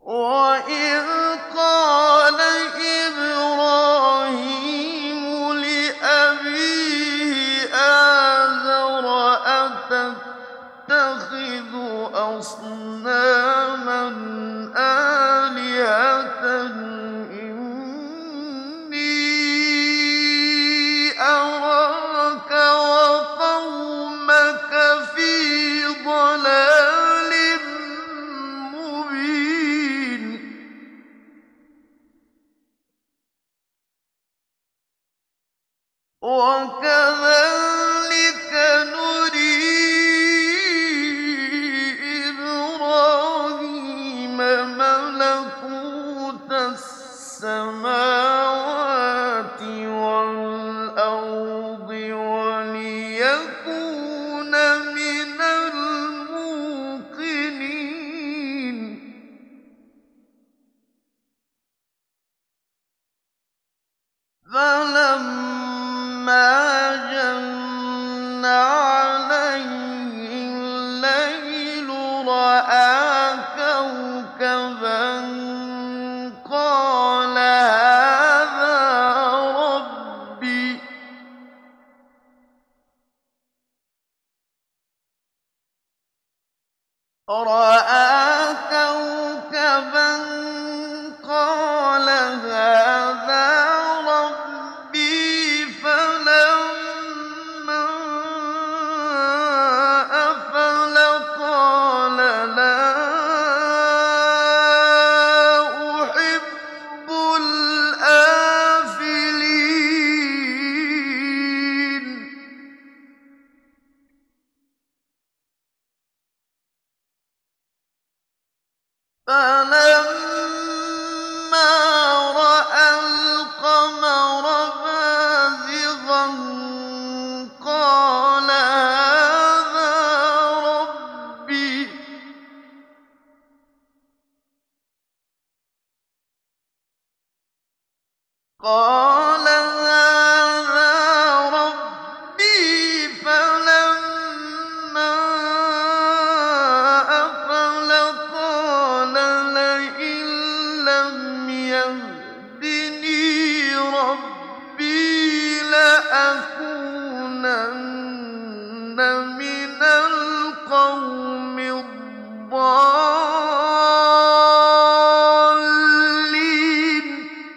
وَإِذْ قَالَ إِبْرَاهِيمُ لِأَبِيهِ آزَرَ أَتَتَّخِذُ أَصْنَامًا آلِهَةً إِنِّي أَرَاكَ وَقَوْمَكَ فِي ضَلَالٍ مُّبِينٍ وَكَذَٰلِكَ نُرِي إِبْرَاهِيمَ مَلَكُوتَ السَّمَاوَاتِ وَالْأَرْضِ وَلِيَكُونَ مِنَ الْمُوقِنِينَ فَلَمَّا جَنَّ عَلَيْهِ اللَّيْلُ رَأَىٰ كَوْكَبًا قَالَ هَٰذَا رَبِّي ۖ فَلَمَّا أَفَلَ قَالَ لَا أُحِبُّ الْآفِلِينَ فَلَمَّا رَأَى الْقَمَرَ بَازِغًا قَالَ هَٰذَا رَبِّي ۖ فَلَمَّا أَفَلَ قَالَ لَئِن لَّمْ يَهْدِنِي رَبِّي لَأَكُونَنَّ مِنَ الْقَوْمِ الضَّالِّينَ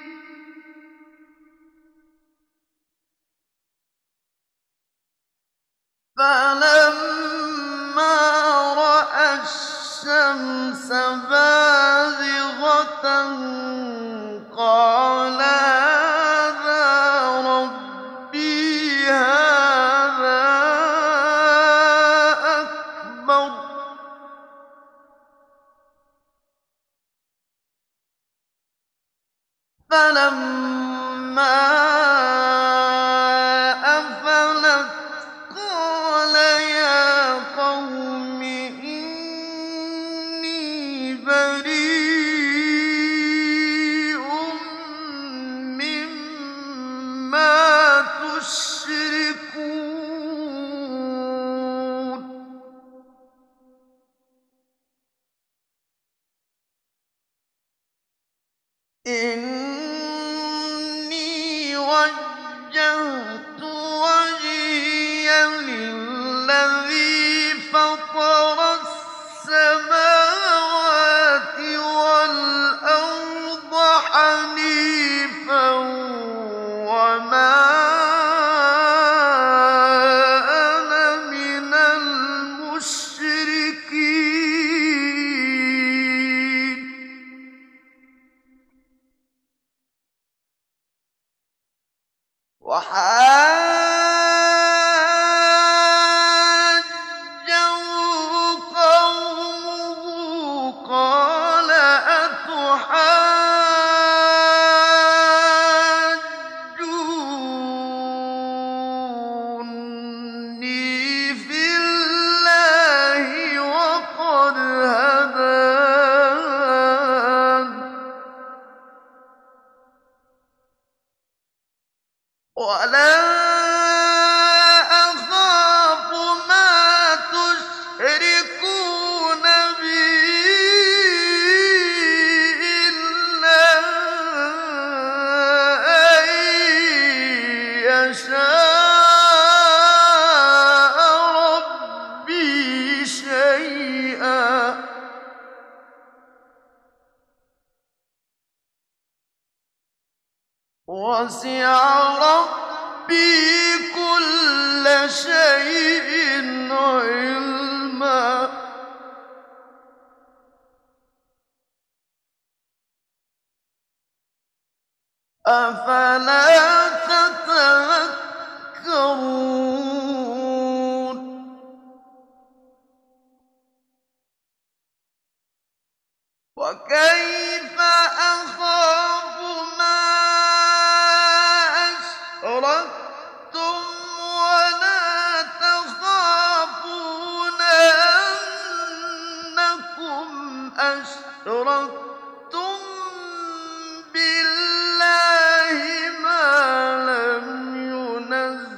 فَلَمَّا رَأَى الشَّمْسَ بَازِغَةً قَالَ هَٰذَا رَبِّي هَٰذَا أَكْبَرُ ۖ فَلَمَّا أَفَلَتْ قَالَ يَا قَوْمِ إِنِّي بَرِيءٌ مِّمَّا تُشْرِكُونَ إِنِّي وَجَّهْتُ وَجْهِيَ لِلَّذِي فَطَرَ السَّمَاوَاتِ وَالْأَرْضَ حَنِيفًا وَمَا أَنَا مِنَ الْمُشْرِكِينَ وسع ربي كل شيء علما أفلا تتذكرون وكيف أخاف ما أشركتم ولا تخافون أنكم أشركتم بالله ما لم ينزل